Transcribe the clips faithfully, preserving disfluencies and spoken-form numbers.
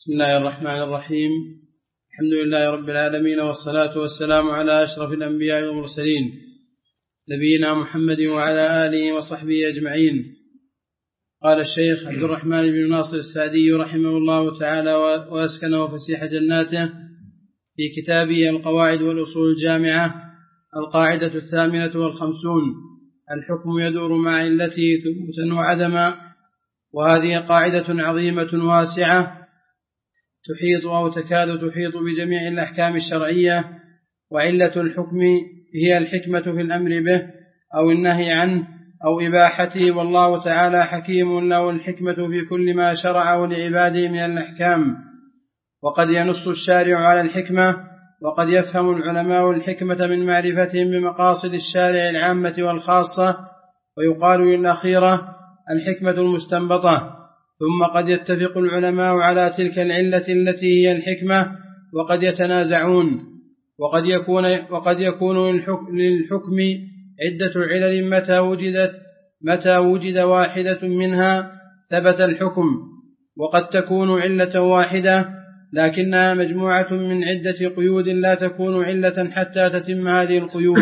بسم الله الرحمن الرحيم. الحمد لله رب العالمين، والصلاة والسلام على أشرف الأنبياء والمرسلين نبينا محمد وعلى آله وصحبه أجمعين. قال الشيخ عبد الرحمن بن ناصر السعدي رحمه الله تعالى وأسكنه فسيح جناته في كتابه القواعد والأصول الجامعة القاعدة الثامنة والخمسون: الحكم يدور مع علته ثبوتا وعدما. وهذه قاعدة عظيمة واسعة تحيط أو تكاد تحيط بجميع الأحكام الشرعية. وعلة الحكم هي الحكمة في الأمر به أو النهي عنه أو إباحته، والله تعالى حكيم له الحكمة في كل ما شرعه لعباده من الأحكام. وقد ينص الشارع على الحكمة، وقد يفهم العلماء الحكمة من معرفتهم بمقاصد الشارع العامة والخاصة، ويقال للأخيرة الحكمة المستنبطة. ثم قد يتفق العلماء على تلك العلة التي هي الحكمة، وقد يتنازعون. وقد يكون, وقد يكون للحكم عدة علل، متى وجدت متى وجد واحدة منها ثبت الحكم، وقد تكون علة واحدة لكنها مجموعة من عدة قيود لا تكون علة حتى تتم هذه القيود.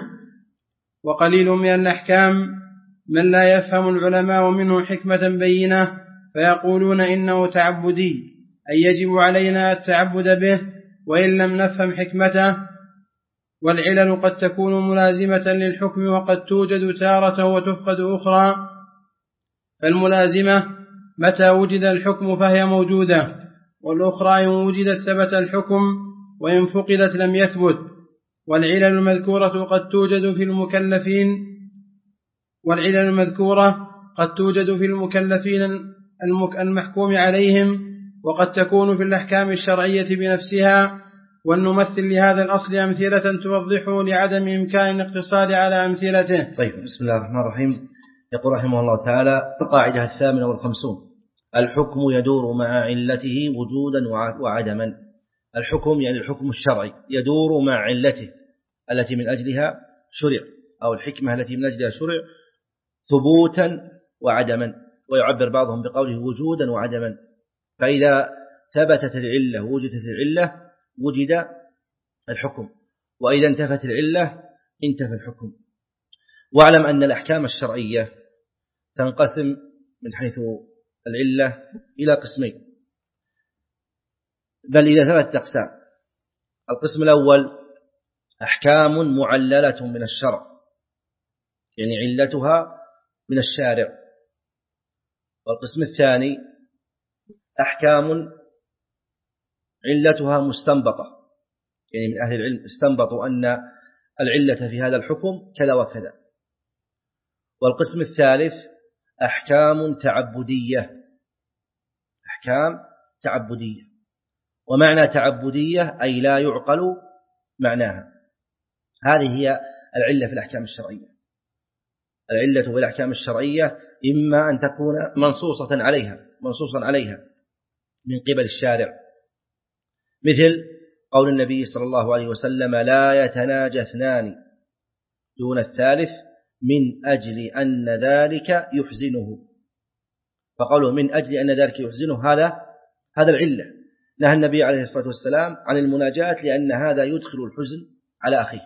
وقليل من الأحكام من لا يفهم العلماء منه حكمة بينة فيقولون إنه تعبدي، أي يجب علينا التعبد به وإن لم نفهم حكمته. والعلل قد تكون ملازمة للحكم وقد توجد تارة وتفقد أخرى. فالملازمة متى وجد الحكم فهي موجودة، والأخرى إن وجدت ثبت الحكم وإن فقدت لم يثبت. والعلل المذكورة قد توجد في المكلفين والعلل المذكورة قد توجد في المكلفين المحكوم عليهم، وقد تكون في الأحكام الشرعية بنفسها. ونمثل لهذا الأصل أمثلة توضحه لعدم إمكان الاقتصاد على أمثلته. طيب، بسم الله الرحمن الرحيم. يقول رحمه الله تعالى: القاعدة الثامنة والخمسون: الحكم يدور مع علته وجودا وعدما. الحكم يعني الحكم الشرعي يدور مع علته التي من أجلها شرع، أو الحكمة التي من أجلها شرع، ثبوتا وعدما. ويعبر بعضهم بقوله وجودا وعدما. فإذا ثبتت العلة ووجدت العلة وجد الحكم، وإذا انتفت العلة انتفى الحكم. واعلم أن الأحكام الشرعية تنقسم من حيث العلة إلى قسمين، بل إلى ثلاثة أقسام. القسم الأول أحكام معللة من الشرع، يعني علتها من الشارع. والقسم الثاني أحكام علتها مستنبطة، يعني من أهل العلم استنبطوا أن العلة في هذا الحكم كذا وكذا. والقسم الثالث أحكام تعبدية، أحكام تعبدية. ومعنى تعبدية أي لا يعقل معناها. هذه هي العلة في الأحكام الشرعية. العلة في الأحكام الشرعية إما أن تكون منصوصة عليها منصوصا عليها من قبل الشارع، مثل قول النبي صلى الله عليه وسلم: لا يتناجى اثنان دون الثالث من أجل أن ذلك يحزنه. فقوله من أجل أن ذلك يحزنه هذا هذا العلة. نهى النبي عليه الصلاة والسلام عن المناجاة لأن هذا يدخل الحزن على أخيه.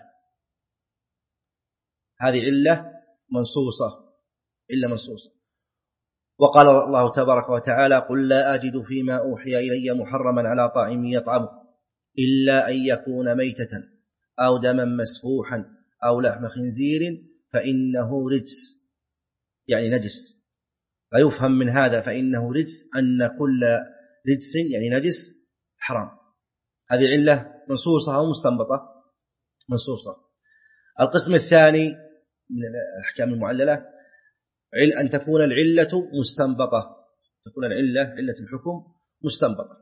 هذه علة منصوصة إلا منصوصة. وقال الله تبارك وتعالى: قل لا أجد فيما أوحي إلي محرما على طاعم يطعمه إلا أن يكون ميتة أو دما مسفوحا أو لحم خنزير فإنه رجس، يعني نجس. فيفهم من هذا فإنه رجس أن كل رجس يعني نجس حرام. هذه علة منصوصة أو مستنبطة؟ منصوصة. القسم الثاني من الأحكام المعللة أن تكون العلة مستنبطة، تكون العلة علة الحكم مستنبطة،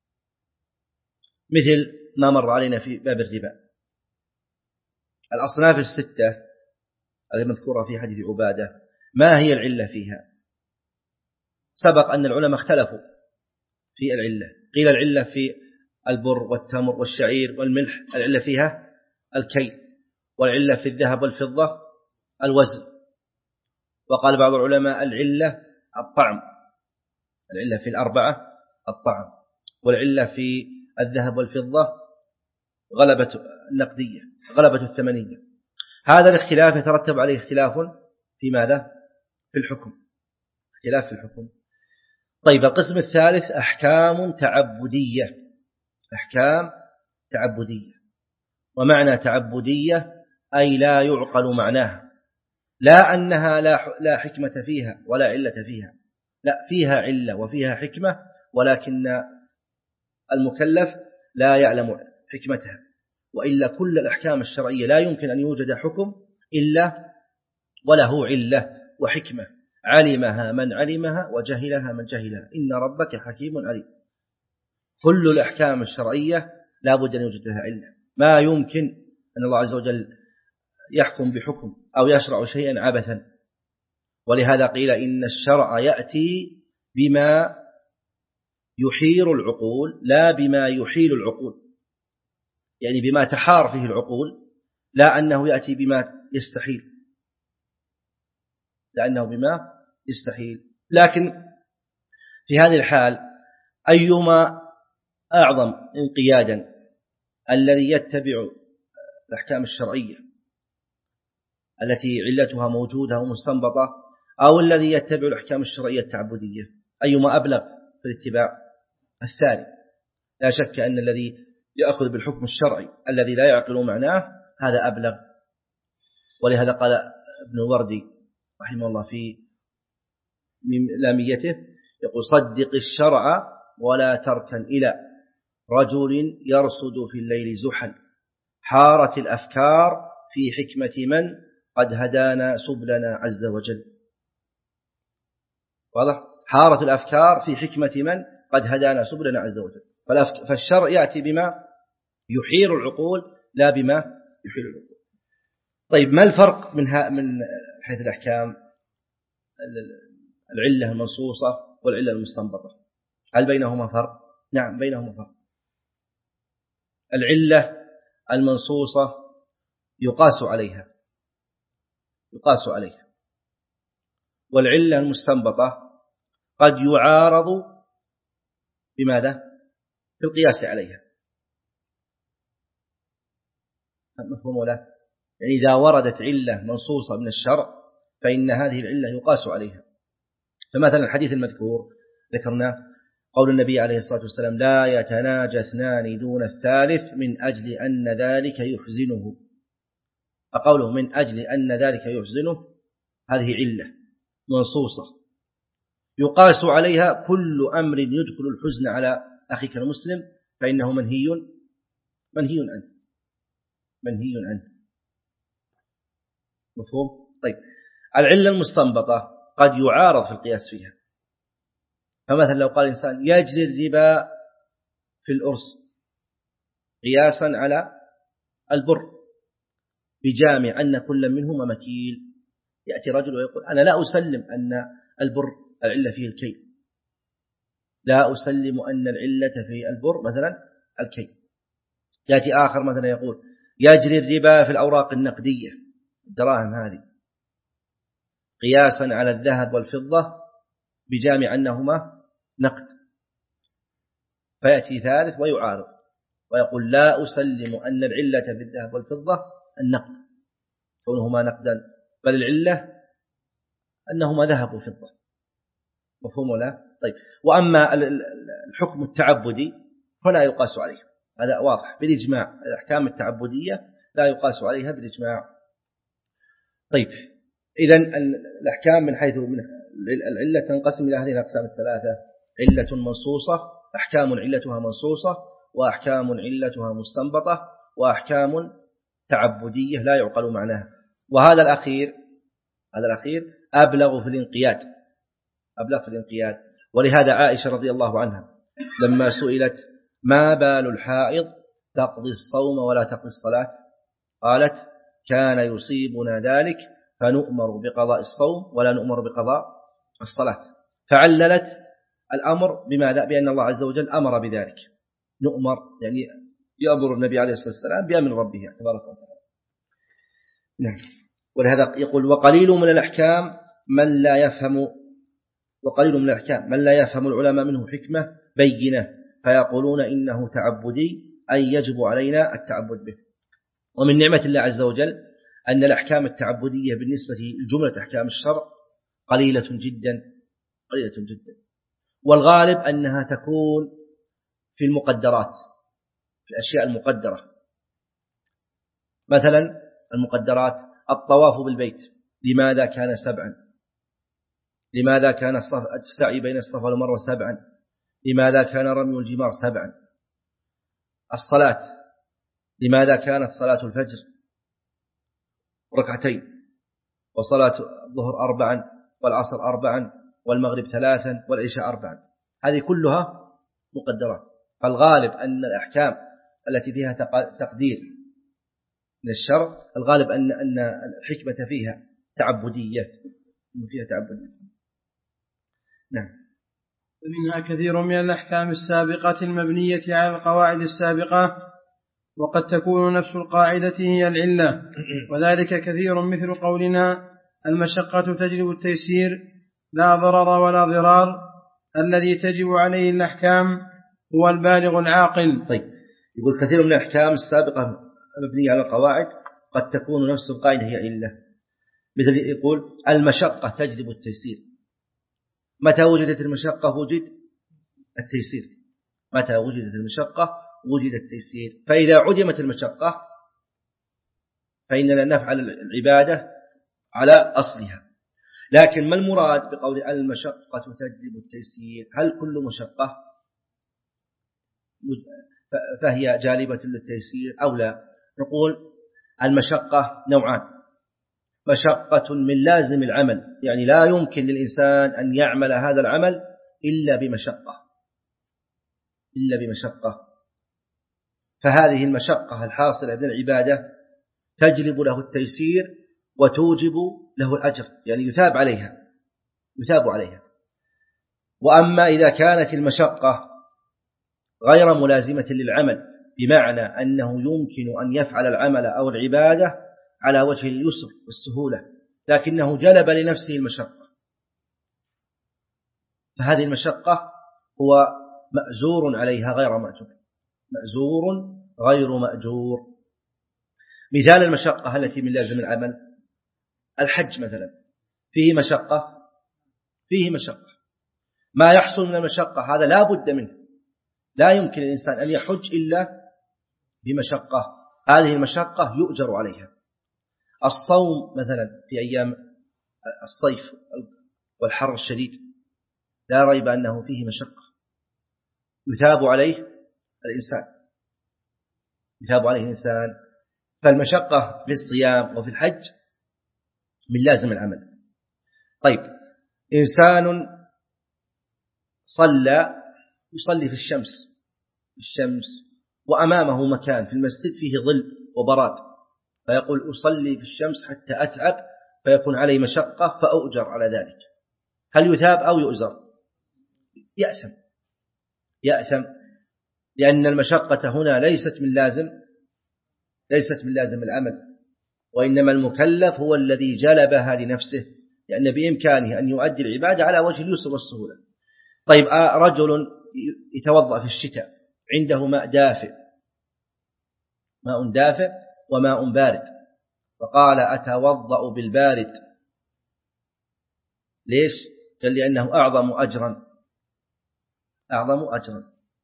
مثل ما مر علينا في باب الربا. الأصناف الستة المذكورة في حديث عبادة ما هي العلة فيها؟ سبق أن العلماء اختلفوا في العلة. قيل العلة في البر والتمر والشعير والملح العلة فيها الكيل، والعلة في الذهب والفضة الوزن. وقال بعض العلماء العلة الطعم، العلة في الأربعة الطعم. والعلة في الذهب والفضة غلبة النقدية، غلبة الثمنية. هذا الاختلاف يترتب عليه اختلاف في ماذا؟ في الحكم، اختلاف في الحكم. طيب القسم الثالث أحكام تعبدية. أحكام تعبدية، ومعنى تعبدية أي لا يعقل معناها، لا أنها لا حكمة فيها ولا علة فيها، لا، فيها علة وفيها حكمة، ولكن المكلف لا يعلم حكمتها. وإلا كل الأحكام الشرعية لا يمكن أن يوجد حكم إلا وله علة وحكمة، علمها من علمها وجهلها من جهلها، إن ربك حكيم عليم. كل الأحكام الشرعية لا بد أن يوجد لها علة. ما يمكن أن الله عز وجل يحكم بحكم أو يشرع شيئا عبثا. ولهذا قيل إن الشرع يأتي بما يحير العقول لا بما يحيل العقول، يعني بما تحار فيه العقول، لا أنه يأتي بما يستحيل، لأنه بما يستحيل. لكن في هذه الحال أيما أعظم انقيادا، الذي يتبع الأحكام الشرعية التي علتها موجودة ومستنبطة، أو الذي يتبع الأحكام الشرعية التعبدية، أيما أبلغ في الاتباع؟ الثاني. لا شك أن الذي يأخذ بالحكم الشرعي الذي لا يعقل معناه هذا أبلغ. ولهذا قال ابن وردي رحمه الله في لاميته، يقول: صدق الشرع ولا تركن إلى رجل يرصد في الليل زحل، حارت الأفكار في حكمة من قد هدانا سبلنا عز وجل. واضح؟ حارت الأفكار في حكمة من قد هدانا سبلنا عز وجل. فالشرع يأتي بما يحير العقول لا بما يحيل العقول. طيب ما الفرق من من حيث الأحكام العلة المنصوصة والعلة المستنبطة؟ هل بينهما فرق؟ نعم بينهما فرق. العلة المنصوصة يقاس عليها يقاس عليها والعلة المستنبطة قد يعارض بماذا؟ في القياس عليها. مفهوم ولا؟ يعني إذا وردت علة منصوصة من الشرع فإن هذه العلة يقاس عليها. فمثلا الحديث المذكور ذكرناه قول النبي عليه الصلاة والسلام: لا يتناجى اثنان دون الثالث من أجل أن ذلك يحزنه. فقوله من أجل أن ذلك يحزنه هذه علة منصوصة يقاس عليها كل أمر يدخل الحزن على أخيك المسلم فإنه منهي منهي عنه منهي عنه مفهوم؟ طيب العلة المستنبطة قد يعارض في القياس فيها. فمثلا لو قال الإنسان يجري الربا في الأرز قياسا على البر بجامع أن كل منهما مكيل، يأتي رجل ويقول: أنا لا أسلم أن البر العلة فيه الكيل، لا أسلم أن العلة في البر مثلا الكيل. يأتي آخر مثلا يقول: يجري الربا في الأوراق النقدية الدراهم هذه قياسا على الذهب والفضة بجامع أنهما نقد. فيأتي ثالث ويعارض ويقول: لا أسلم أن العلة في الذهب والفضة النقد كونهما نقدا، بل العلة أنهما ذهب وفضة. مفهوم ولا؟ طيب وأما الحكم التعبدي فلا يقاس عليه، هذا واضح بالإجماع. الأحكام التعبدية لا يقاس عليها بالإجماع. طيب إذن الأحكام من حيث من العلة تنقسم إلى هذه الأقسام الثلاثة: علة منصوصة، أحكام علتها منصوصة، وأحكام علتها مستنبطة، وأحكام تعبدية لا يعقل معناها. وهذا الأخير هذا الأخير أبلغ في الانقياد أبلغ في الانقياد ولهذا عائشة رضي الله عنها لما سئلت: ما بال الحائض تقضي الصوم ولا تقضي الصلاة؟ قالت: كان يصيبنا ذلك فنؤمر بقضاء الصوم ولا نؤمر بقضاء الصلاة. فعللت الأمر بماذا؟ بأن الله عز وجل أمر بذلك، نؤمر يعني يأمر النبي عليه الصلاة والسلام بأمر ربه تبارك وتعالى. نعم. ولهذا يقول: وقليل من الأحكام من لا يفهم وقليل من الأحكام من لا يفهم العلماء منه حكمة بينة فيقولون إنه تعبدي أي يجب علينا التعبد به. ومن نعمة الله عز وجل أن الأحكام التعبدية بالنسبة لجملة أحكام الشرع قليلة جدا قليلة جدا، والغالب أنها تكون في المقدرات، في الأشياء المقدرة. مثلا المقدرات الطواف بالبيت لماذا كان سبعا؟ لماذا كان السعي بين الصفا والمروة سبعا؟ لماذا كان رمي الجمار سبعا؟ الصلاة لماذا كانت صلاة الفجر ركعتين، وصلاة الظهر أربعا، والعصر أربعا، والمغرب ثلاثا، والعشاء أربعا؟ هذه كلها مقدرات. فالغالب أن الأحكام التي فيها تقدير من الشرع الغالب أن أن الحكمة فيها تعبدية فيها تعبدية. نعم. ومنها كثير من الأحكام السابقة المبنية على القواعد السابقة، وقد تكون نفس القاعدة هي العلة، وذلك كثير مثل قولنا المشقة تجلب التيسير لا ضرر ولا ضرار. الذي تجب عليه الأحكام هو البالغ العاقل. طيب، يقول كثير من الأحكام السابقة مبنية على القواعد قد تكون نفس القاعدة هي علة، مثل يقول المشقة تجلب التيسير. متى وجدت المشقة وجد التيسير، متى وجدت المشقة وجد التيسير. فإذا عدمت المشقة فإننا نفعل العبادة على أصلها. لكن ما المراد بقول المشقة تجلب التيسير؟ هل كل مشقة فهي جالبة للتيسير أو لا؟ نقول المشقة نوعان: مشقة من لازم العمل، يعني لا يمكن للإنسان أن يعمل هذا العمل إلا بمشقة إلا بمشقة فهذه المشقة الحاصلة من العبادة تجلب له التيسير وتوجب له الأجر، يعني يثاب عليها يثاب عليها. وأما إذا كانت المشقة غير ملازمة للعمل، بمعنى أنه يمكن أن يفعل العمل أو العبادة على وجه اليسر والسهولة لكنه جلب لنفسه المشقة، فهذه المشقة هو مأجور عليها غير مأجور مأجور غير مأجور. مثال المشقة التي من لازم العمل الحج مثلا، فيه مشقة فيه مشقة ما يحصل من المشقة هذا لا بد منه، لا يمكن الإنسان أن يحج إلا بمشقة، هذه المشقة يؤجر عليها. الصوم مثلا في أيام الصيف والحر الشديد لا ريب أنه فيه مشقة يثاب عليه الإنسان يثاب عليه الإنسان فالمشقة في الصيام وفي الحج من لازم العمل. طيب، إنسان صلى يصلي في الشمس الشمس وأمامه مكان في المسجد فيه ظل وبراد، فيقول أصلي في الشمس حتى أتعب فيكون علي مشقة فأؤجر على ذلك، هل يثاب أو يؤجر؟ يأثم يأثم لأن المشقة هنا ليست من لازم ليست من لازم العمل، وإنما المكلف هو الذي جلبها لنفسه، لأن بإمكانه أن يؤدي العبادة على وجه اليسر والسهولة. طيب، رجل يتوضأ في الشتاء عنده ماء دافئ ماء دافئ وماء بارد، فقال أتوضأ بالبارد، ليش؟ قال لأنه أعظم أجرا أعظم أجرا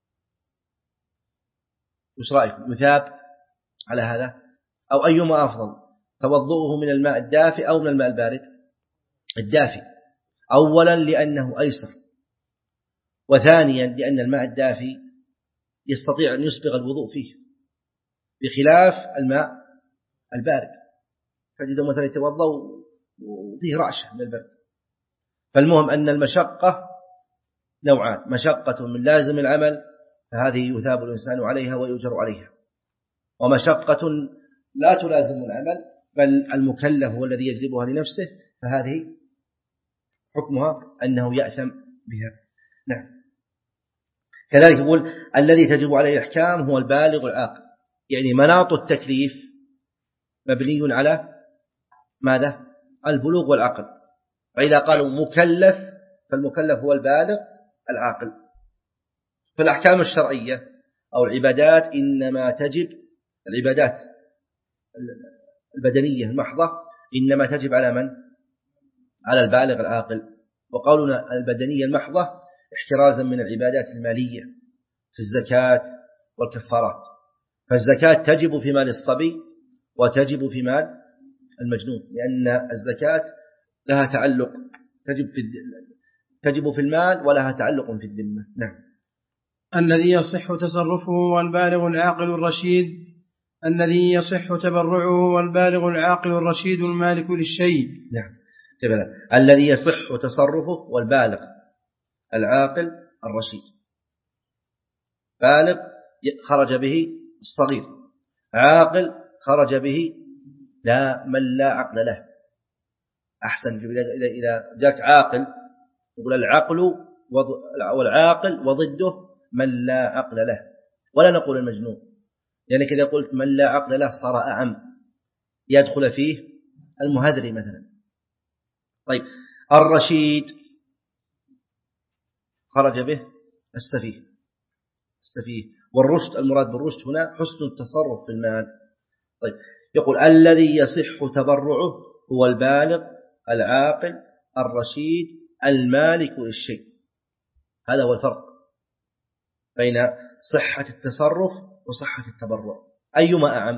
وش رأيكم؟ يثاب على هذا أو أيما أفضل؟ توضؤه من الماء الدافئ أو من الماء البارد؟ الدافئ، أولا لأنه أيسر، وثانيا لأن الماء الدافئ يستطيع أن يسبغ الوضوء فيه بخلاف الماء البارد، تجد مثلا يتوضأ وفيه رعشة من البرد. فالمهم أن المشقة نوعان: مشقة من لازم العمل فهذه يثاب الإنسان عليها ويؤجر عليها، ومشقة لا تلازم العمل بل المكلف هو الذي يجلبها لنفسه فهذه حكمها أنه يأثم بها. نعم. كذلك يقول الذي تجب عليه الأحكام هو البالغ العاقل، يعني مناط التكليف مبني على ماذا؟ البلوغ والعقل، فإذا قالوا مكلف فالمكلف هو البالغ العاقل. فالأحكام الشرعية أو العبادات إنما تجب العبادات البدنية المحضة إنما تجب على من؟ على البالغ العاقل. وقولنا البدنية المحضة احترازا من العبادات المالية في الزكاة والكفارات. فالزكاة تجب في مال الصبي وتجب في مال المجنون، لأن الزكاة لها تعلق تجب في تجب في المال ولها تعلق في الذمة. نعم. الذي يصح تصرفه والبالغ العاقل الرشيد الذي يصح تبرعه والبالغ العاقل الرشيد المالك للشيء. نعم. الذي يصح تصرفه والبالغ العاقل الرشيد. بالغ خرج به الصغير، عاقل خرج به لا من لا عقل له. أحسن إذا جاءك عاقل يقول العقل والعاقل وضده من لا عقل له، ولا نقول المجنون، يعني كذا قلت من لا عقل له صار أعم يدخل فيه المهذري مثلا. طيب الرشيد خرج به السفيه السفيه والرشد المراد بالرشد هنا حسن التصرف في المال. طيب يقول الذي يصح تبرعه هو البالغ العاقل الرشيد المالك للشيء. هذا هو الفرق بين صحة التصرف وصحة التبرع. أيما أعم؟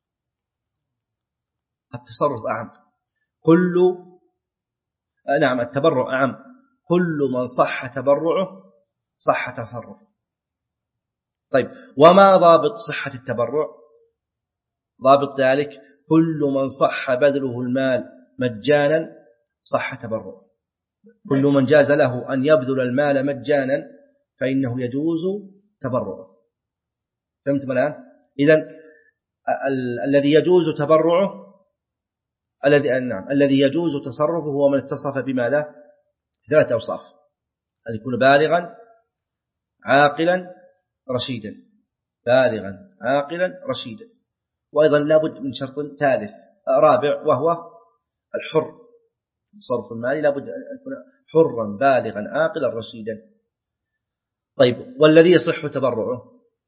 التصرف أعم. كل نعم التبرع أعم. كل من صح تبرعه صح تصرفه. طيب وما ضابط صحة التبرع؟ ضابط ذلك كل من صح بذله المال مجانا صح تبرعه. كل من جاز له أن يبذل المال مجانا فإنه يجوز تبرعه. فهمتم الآن؟ إذن الذي يجوز تبرعه الذي نعم الذي يجوز تصرفه هو من اتصف بماذا؟ ثلاثة أوصاف: أن يكون بالغا عاقلا رشيدا. بالغا عاقلا رشيدا. وأيضا لابد من شرط ثالث رابع وهو الحر. صرف المال لابد أن يكون حرا بالغا عاقلا رشيدا. طيب والذي يصح تبرعه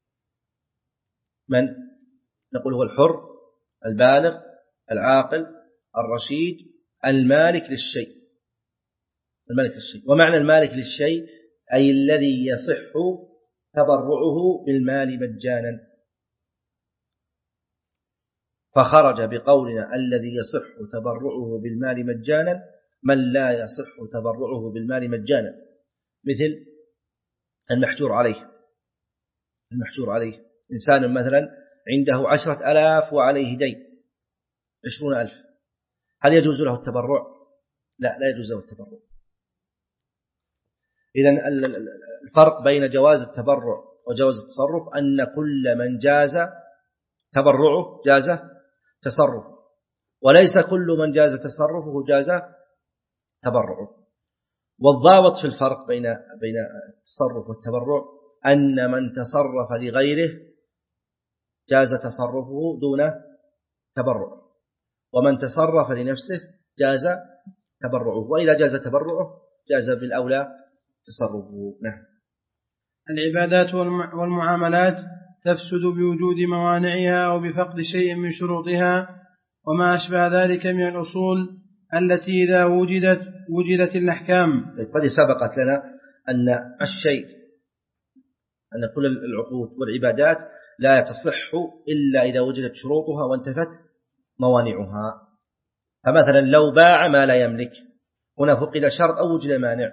من؟ نقول هو الحر البالغ العاقل الرشيد المالك للشيء. المالك للشيء. ومعنى المالك للشيء أي الذي يصح تبرعه بالمال مجانا. فخرج بقولنا الذي يصح تبرعه بالمال مجانا من لا يصح تبرعه بالمال مجانا، مثل المحجور عليه. المحجور عليه إنسان مثلا عنده عشرة ألاف وعليه دين عشرون ألف، هل يجوز له التبرع؟ لا لا يجوز له التبرع. إذن الفرق بين جواز التبرع وجواز التصرف أن كل من جاز تبرعه جاز تصرفه، وليس كل من جاز تصرفه جاز تبرعه. والضابط في الفرق بين بين التصرف والتبرع أن من تصرف لغيره جاز تصرفه دون تبرع، ومن تصرف لنفسه جاز تبرعه، وإذا جاز تبرعه جاز بالأولى تصرفه. نعم. العبادات والمعاملات تفسد بوجود موانعها أو بفقد شيء من شروطها وما أشبه ذلك من الأصول التي إذا وجدت وجدت الأحكام. قد سبقت لنا أن الشيء أن كل العقود والعبادات لا تصح إلا إذا وجدت شروطها وانتفت موانعها. فمثلا لو باع ما لا يملك هنا فقد شرط أو وجد مانع.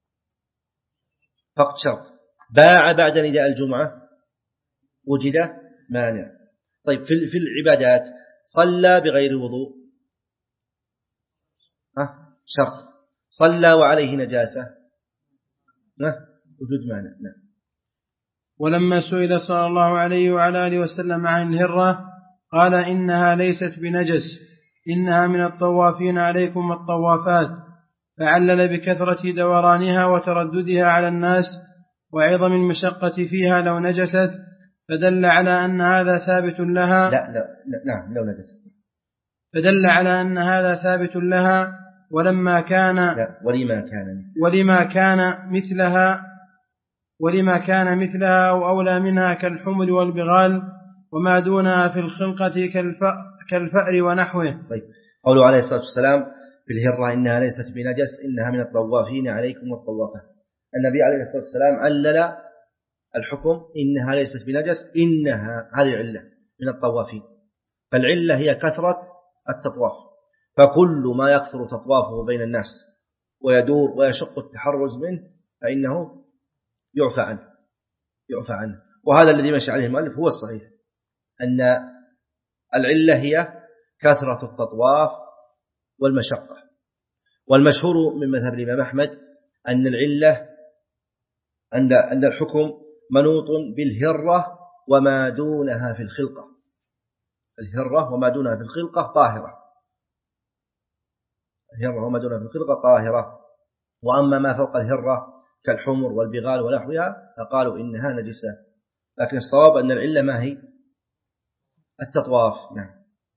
فقد شرط. باع بعد نداء الجمعة وجد مانع. طيب في العبادات صلى بغير وضوء أه شرط. صلى وعليه نجاسة أه وجود مانع. نعم. ولما سئل صلى الله عليه وعلى آله وسلم عن الهرة قال إنها ليست بنجس إنها من الطوافين عليكم الطوافات، فعلل بكثرة دورانها وترددها على الناس وعظم المشقة فيها لو نجست، فدل على أن هذا ثابت لها. لا لا نعم لو نجست. فدل على أن هذا ثابت لها ولما كان لا ولما كان ولما كان مثلها ولما كان مثلها أو أولى منها كالحمر والبغال وما دونها في الخلقة كالفأر ونحوه. طيب. قوله عليه الصلاة والسلام في الهرة إنها ليست بنجس إنها من الطوافين عليكم والطوافات. النبي عليه الصلاة والسلام علل الحكم إنها ليست بنجس إنها هذه علة من الطوافين. فالعلة هي كثرة التطواف، فكل ما يكثر تطوافه بين الناس ويدور ويشق التحرز منه فإنه يعفى عنه يعفى عنه وهذا الذي مشى عليه المؤلف هو الصحيح، أن العلة هي كثرة التطواف والمشقة. والمشهور من مذهب الإمام أحمد أن العلة أن أن الحكم منوط بالهرة وما دونها في الخلقة. الهرة وما دونها في الخلقة طاهرة الهرة وما دونها في الخلقة طاهرة وأما ما فوق الهرة كالحمر والبغال ونحوها فقالوا إنها نجسة. لكن الصواب أن العلة ما هي التطواف. نعم.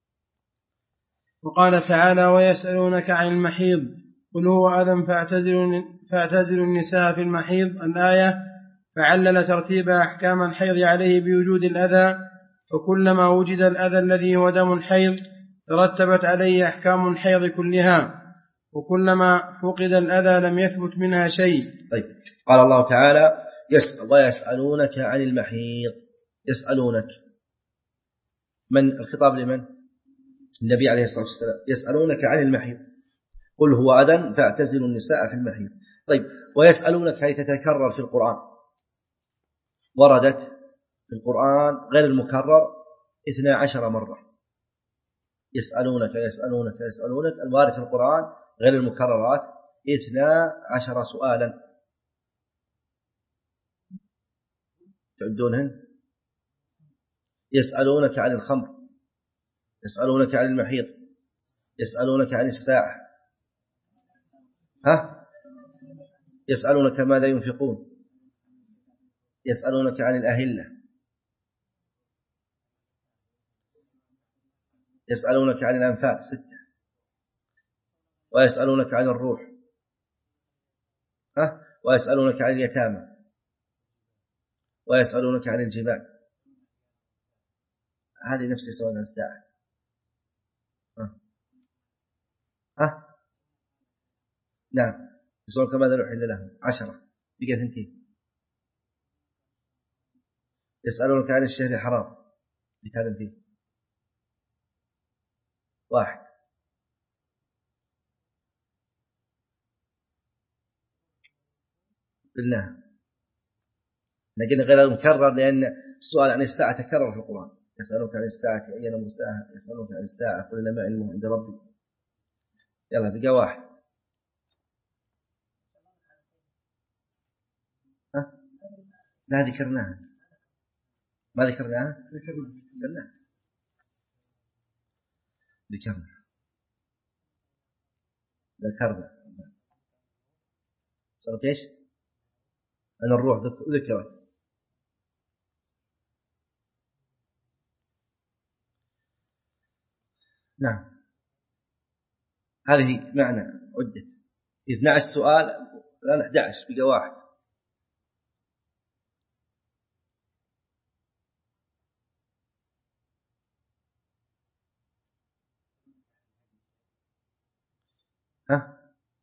وقال تعالى ويسألونك عن المحيض قل هو أذى فاعتزلوا النساء في المحيض. الآية فعلل ترتيب أحكام الحيض عليه بوجود الأذى، فكلما وجد الأذى الذي هو دم الحيض ترتبت عليه أحكام الحيض كلها، وكلما فقد الأذى لم يثبت منها شيء. طيب. قال الله تعالى يسأل ويسألونك عن المحيض. يسألونك من الخطاب لمن؟ النبي عليه الصلاة والسلام. يسألونك عن المحيض قل هو أذى فاعتزلوا النساء في المحيض. طيب. ويسألونك هي تتكرر في القرآن، وردت في القرآن غير المكرر اثنى عشر مرة. يسألونك يسألونك يسألونك الوارد في القرآن غير المكررات اثنى عشر سؤالا تعدونهن. يسألونك عن الخمر، يسألونك عن المحيض، يسألونك عن الساعة، ها يسألونك ماذا ينفقون، يسألونك عن الأهلة، يسألونك عن الأنفال ستة، ويسألونك عن الروح، ها ويسألونك عن اليتامى، ويسألونك عن الجبال. هذه نفس سؤال عن الساعة. ها ها نعم. يسألونك ماذا نحل لهم عشرة بقى ثنتين. يسألونك عن الشهر الحرام بكلم فيه واحد. قلناها لكن غير المكرر لأن السؤال عن الساعة تكرر في القرآن. يسألونك عن الساعة أين مرساها، يسألونك عن الساعة قل إنما علمه عند ربي. يلا بقى واحد. ها لا ذكرناها ما ذكرناها ذكرناها ذكرنا ذكرنا صارت ايش؟ أنا الروح ذكرت. نعم. هذه معنى عدة اثني عشر سؤال الآن أحد عشر بقى واحد. ها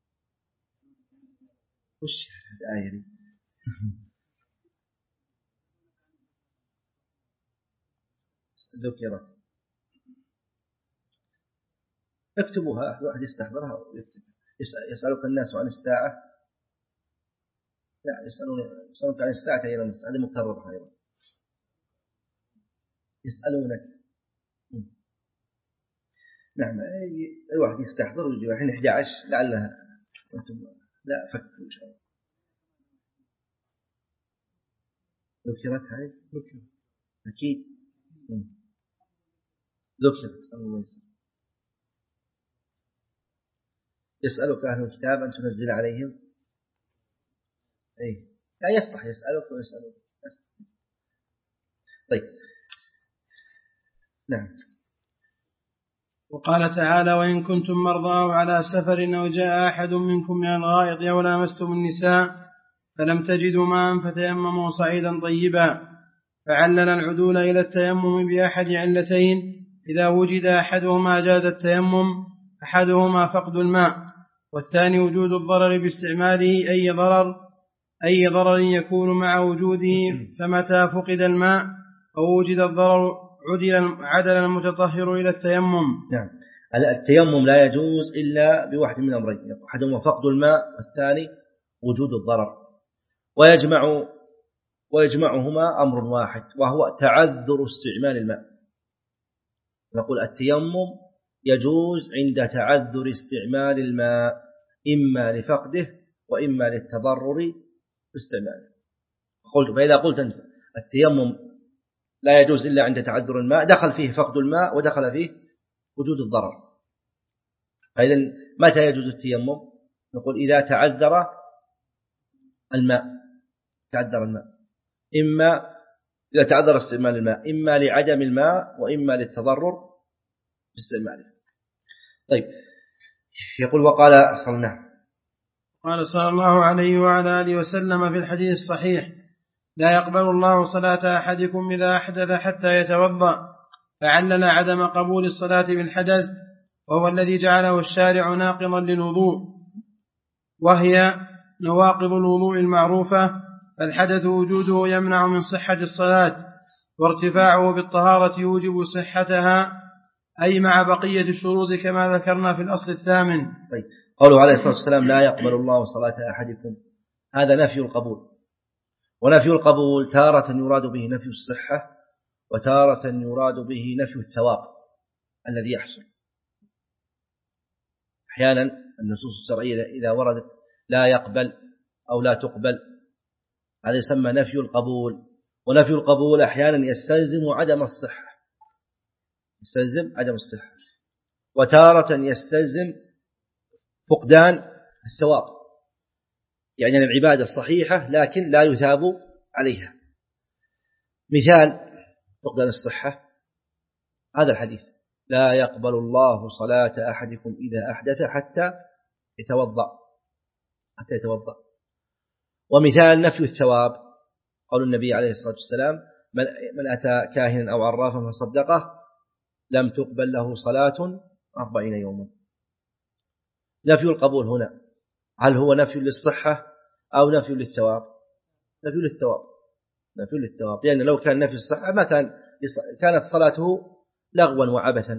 وش الآية دي؟ ذكرت. اكتبوها واحد يستحضرها ويكتب. يسألك الناس عن الساعة. لا يسألون يسألونك عن الساعة أين المرساة. هذه مكررة أيضا. يسألونك. نعم الواحد يستحضر ويجي الحين أحد عشر لعلها لا فكروا إن شاء الله. ذكرت هاي ذكرت أكيد ذكرت. الله يسلمك. يسألك أهل الكتاب أن تنزل عليهم. أي لا يصلح يسألك ويسألك. طيب. نعم. وقال تعالى وإن كنتم مرضى أو على سفر أو جاء أحد منكم من الغائط أو لامستم النساء فلم تجدوا ماء فتيمموا صعيدا طيبا. فعلل العدول إلى التيمم بأحد علتين: إذا وجد أحدهما جاز التيمم، أحدهما فقد الماء، والثاني وجود الضرر باستعماله أي ضرر أي ضرر يكون مع وجوده. فمتى فقد الماء أو وجد الضرر عدل المتطهر إلى التيمم. نعم. التيمم لا يجوز إلا بواحد من أمرين: أحدهما فقد الماء، والثاني وجود الضرر. ويجمع ويجمعهما أمر واحد، وهو تعذر استعمال الماء. نقول التيمم يجوز عند تعذر استعمال الماء، إما لفقده وإما للتضرر باستعماله. قلت فإذا قلت أنت التيمم لا يجوز إلا عند تعذر الماء، دخل فيه فقد الماء ودخل فيه وجود الضرر. فإذا متى يجوز التيمم؟ نقول إذا تعذر الماء تعذر الماء إما إذا تعذر استعمال الماء، إما لعدم الماء وإما للتضرر باستعماله. طيب، يقول وقال صلى قال صلى الله عليه وعلى آله وسلم في الحديث الصحيح: لا يقبل الله صلاة أحدكم إذا أحدث حتى يتوضأ. فعلل عدم قبول الصلاة بالحدث، وهو الذي جعله الشارع ناقضا للوضوء، وهي نواقض الوضوء المعروفة. فالحدث وجوده يمنع من صحة الصلاة، وارتفاعه بالطهارة يوجب صحتها، أي مع بقية الشروط كما ذكرنا في الأصل الثامن. طيب، قوله عليه الصلاة والسلام: لا يقبل الله صلاة أحدكم، هذا نفي القبول. ونفي القبول تارة يراد به نفي الصحة، وتارة يراد به نفي الثواب الذي يحصل. أحيانا النصوص الشرعية إذا وردت لا يقبل أو لا تقبل، هذا يسمى نفي القبول. ونفي القبول أحيانا يستلزم عدم الصحة يستلزم عدم الصحة وتارة يستلزم فقدان الثواب، يعني العبادة الصحيحة لكن لا يثاب عليها. مثال فقدان الصحة هذا الحديث: لا يقبل الله صلاة أحدكم إذا أحدث حتى يتوضأ حتى يتوضأ. ومثال نفي الثواب قول النبي عليه الصلاة والسلام: من أتى كاهنا أو عرافا فصدقه لم تقبل له صلاة أربعين يوما. نفي القبول هنا هل هو نفي للصحة أو نفي للثواب؟ نفي للثواب نفي للثواب لأن لو كان نفي الصحة ما كان كانت صلاته لغوا وعبثا.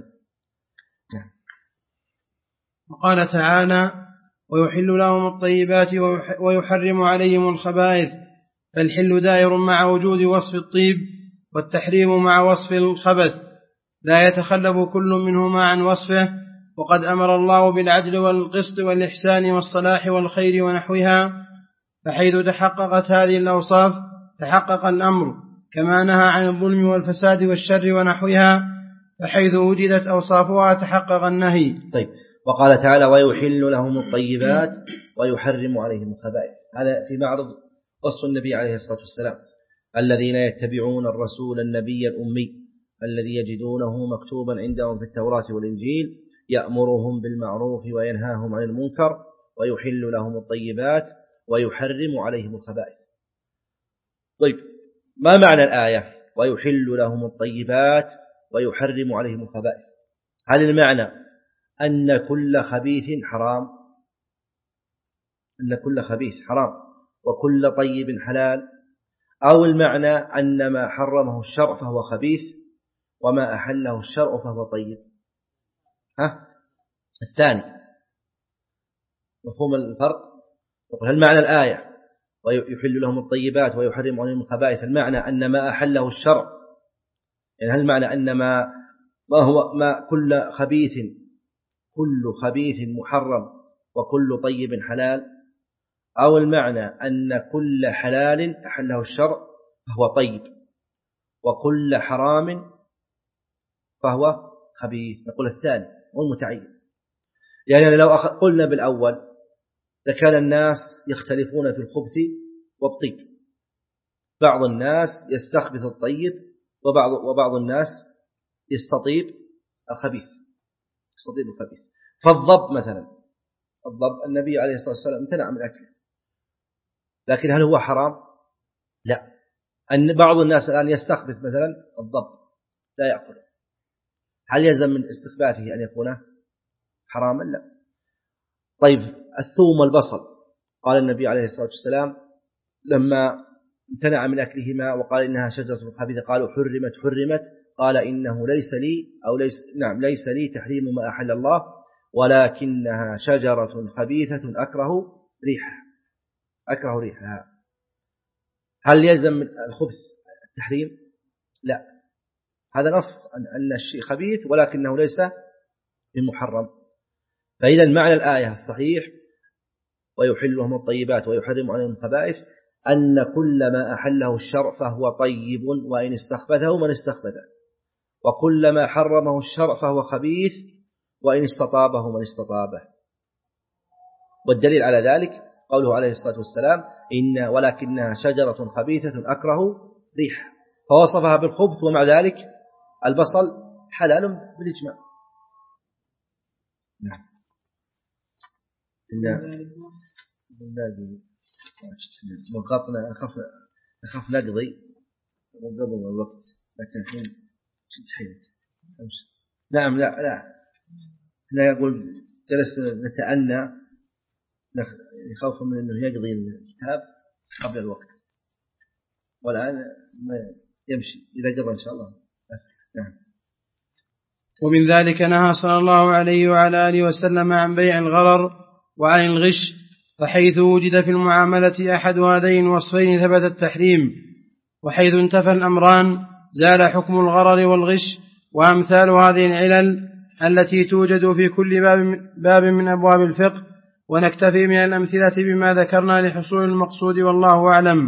وقال تعالى: ويحل لهم الطيبات ويحرم عليهم الخبائث. فالحل دائر مع وجود وصف الطيب، والتحريم مع وصف الخبث، لا يتخلف كل منهما عن وصفه. وقد أمر الله بالعدل والقسط والإحسان والصلاح والخير ونحوها، فحيث تحققت هذه الأوصاف تحقق الأمر، كما نهى عن الظلم والفساد والشر ونحوها، فحيث وجدت أوصافها تحقق النهي. طيب، وقال تعالى: ويحل لهم الطيبات ويحرم عليهم الخبائث. هذا في معرض وصف النبي عليه الصلاة والسلام: الذين يتبعون الرسول النبي الأمي الذي يجدونه مكتوبا عندهم في التوراة والإنجيل يأمرهم بالمعروف وينهاهم عن المنكر ويحل لهم الطيبات ويحرم عليهم الخبائث. طيب، ما معنى الآية ويحل لهم الطيبات ويحرم عليهم الخبائث؟ هل المعنى أن كل خبيث حرام أن كل خبيث حرام وكل طيب حلال، أو المعنى أن ما حرمه الشرع فهو خبيث وما أحله الشرع فهو طيب؟ ها؟ الثاني. مفهوم الفرق؟ هل معنى الآية ويحل لهم الطيبات ويحرم عليهم الخبائث المعنى أن ما أحله الشرع، يعني هل معنى أن ما ما هو ما كل خبيث كل خبيث محرم وكل طيب حلال، أو المعنى أن كل حلال أحله الشرع فهو طيب وكل حرام فهو خبيث؟ نقول الثاني والمتعين. يعني لو قلنا بالأول لكان الناس يختلفون في الخبث والطيب، بعض الناس يستخبث الطيب وبعض وبعض الناس يستطيب الخبيث يستطيب الخبيث. فالضب مثلا، الضب النبي عليه الصلاة والسلام امتنع من أكله، لكن هل هو حرام؟ لا. أن بعض الناس الآن يستخبث مثلا الضب لا يأكله، هل يلزم من استخباثه أن يكون حراما؟ لا. طيب الثوم والبصل، قال النبي عليه الصلاة والسلام لما امتنع من أكلهما وقال إنها شجرة خبيثة قالوا حرمت حرمت، قال إنه ليس لي أو ليس نعم ليس لي تحريم ما أحل الله، ولكنها شجرة خبيثة أكره ريحها أكره ريحها. هل يلزم من الخبث التحريم؟ لا، هذا نص أن الشيء خبيث ولكنه ليس بمحرم. فإذا معنى الآية الصحيح ويحل لهم الطيبات ويحرم عليهم الخبائث أن كل ما أحله الشرع فهو طيب وإن استخبثه من استخبثه، وكل ما حرمه الشرع فهو خبيث وإن استطابه من استطابه. والدليل على ذلك قوله عليه الصلاة والسلام إن ولكنها شجرة خبيثة أكره ريح، فوصفها بالخبث ومع ذلك البصل حلال بالإجماع. نعم. إن وقطنا أخف أخف نقضي قبل الوقت لكن الحين شد حيلك. نعم لا لا لا يقول جلسنا نتأنى خوفا من أنه يقضي الكتاب قبل الوقت، والآن ما يمشي إذا قضى إن شاء الله. نعم. ومن ذلك نهى صلى الله عليه وعلى آله وسلم عن بيع الغرر وعن الغش، فحيث وجد في المعاملة أحد هذين الوصفين ثبت التحريم، وحيث انتفى الأمران زال حكم الغرر والغش. وأمثال هذه العلل التي توجد في كل باب, باب من أبواب الفقه، ونكتفي من الأمثلة بما ذكرنا لحصول المقصود والله أعلم.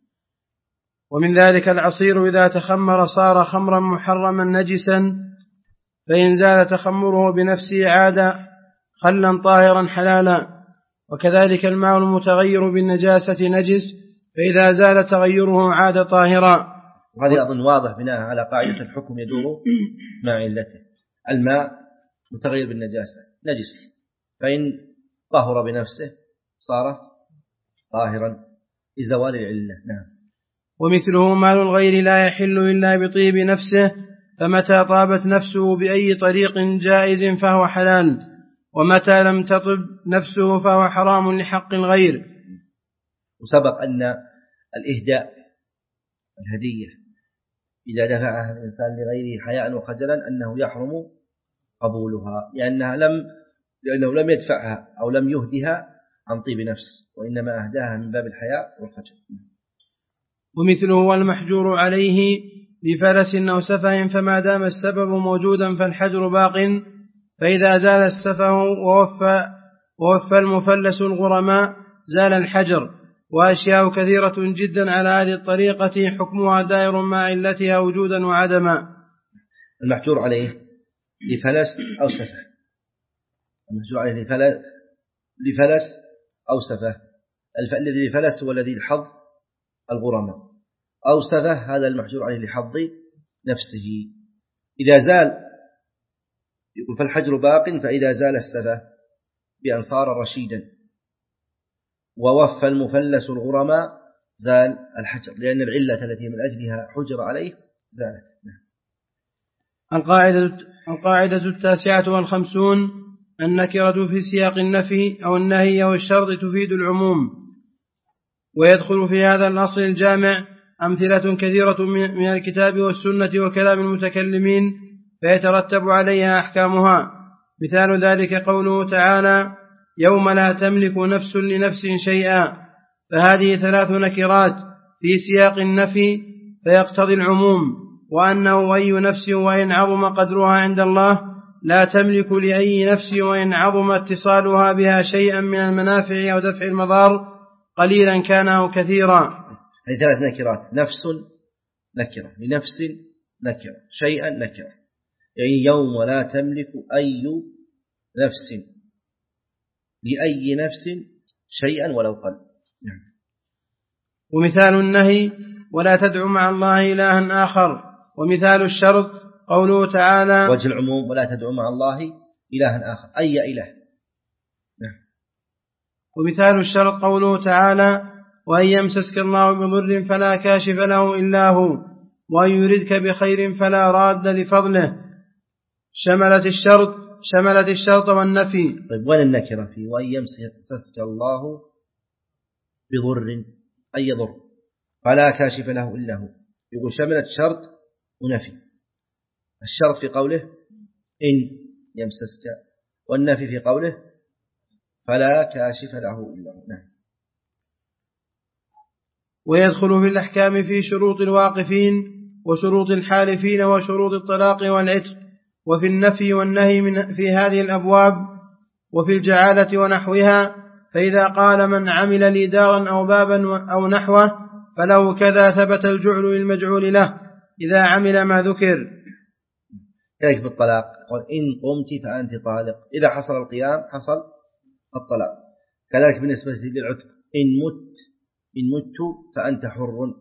ومن ذلك العصير إذا تخمر صار خمرا محرما نجسا، فإن زال تخمره بنفسه عاد خلا طاهرا حلالا. وكذلك الماء المتغير بالنجاسة نجس، فإذا زال تغيره عاد طاهرا. وهذه أظن واضح بناء على قاعدة الحكم يدور مع علته. الماء متغير بالنجاسة نجس، فإن طهر بنفسه صار طاهرا لزوال العلة. نعم. ومثله مال الغير لا يحل إلا بطيب نفسه، فمتى طابت نفسه بأي طريق جائز فهو حلال، ومتى لم تطب نفسه فهو حرام لحق الغير. وسبق أن الإهداء الهدية إذا دفعها الإنسان لغيره حياء وخجلا أنه يحرم قبولها، لأنها لم لأنه لم يدفعها أو لم يهدها عن طيب نفس، وإنما أهداها من باب الحياء والخجل. ومثله والمحجور عليه لفلس أو سفه، فما دام السبب موجودا فالحجر باق، فإذا زال السفه ووفى, ووفى المفلس الغرماء زال الحجر. وأشياء كثيرة جدا على هذه الطريقة حكمها دائر مع علتها وجودا وعدما. المحجور عليه لفلس أو سفه، المحجور عليه لفلس, لفلس أو سفه. الذي لفلس هو الذي لحظ الغرماء، أو سفه هذا المحجور عليه لحظ نفسه. إذا زال يقول فالحجر باق، فإذا زال السفه بأن صار رشيدا ووفى المفلس الغرماء زال الحجر، لأن العلة التي من أجلها حجر عليه زالت. القاعدة, القاعدة التاسعة والخمسون: النكرة في سياق النفي أو النهي أو الشرط تفيد العموم، ويدخل في هذا الأصل الجامع أمثلة كثيرة من الكتاب والسنة وكلام المتكلمين، فيترتب عليها أحكامها. مثال ذلك قوله تعالى: يوم لا تملك نفس لنفس شيئا، فهذه ثلاث نكرات في سياق النفي فيقتضي العموم، وأنه أي نفس وإن عظم قدرها عند الله لا تملك لأي نفس وإن عظم اتصالها بها شيئا من المنافع أو دفع المضار قليلا كان أو كثيرا. هذه ثلاث نكرات: نفس نكرة، لنفس نكرة، شيئا نكرة. يعني يوم لا تملك أي نفس لأي نفس شيئا ولو قل. نعم. ومثال النهي: ولا تدع مع الله إلها آخر. ومثال الشرط قوله تعالى: وجه العموم: ولا تدع مع الله إلها آخر، أي إله. نعم. ومثال الشرط قوله تعالى: وأن يمسسك الله بضر فلا كاشف له إلا هو، وأن يردك بخير فلا راد لفضله، شملت الشرط شملت الشرط والنفي. طيب وين النكرة فيه؟ وأن يمسسك الله بضر أي ضر فلا كاشف له إلا هو، يقول شملت شرط ونفي. الشرط في قوله إن يمسسك، والنفي في قوله فلا كاشف له إلا هو. نعم. ويدخل في الأحكام في شروط الواقفين وشروط الحالفين وشروط الطلاق والعتق، وفي النفي والنهي من في هذه الأبواب، وفي الجعالة ونحوها. فإذا قال من عمل لي دارا أو بابا أو نحوه فله كذا ثبت الجعل للمجعول له إذا عمل ما ذكر. كذلك بالطلاق قال إن قمت فأنت طالق، إذا حصل القيام حصل الطلاق. كذلك بالنسبة للعتق إن مت إن مت فأنت حر،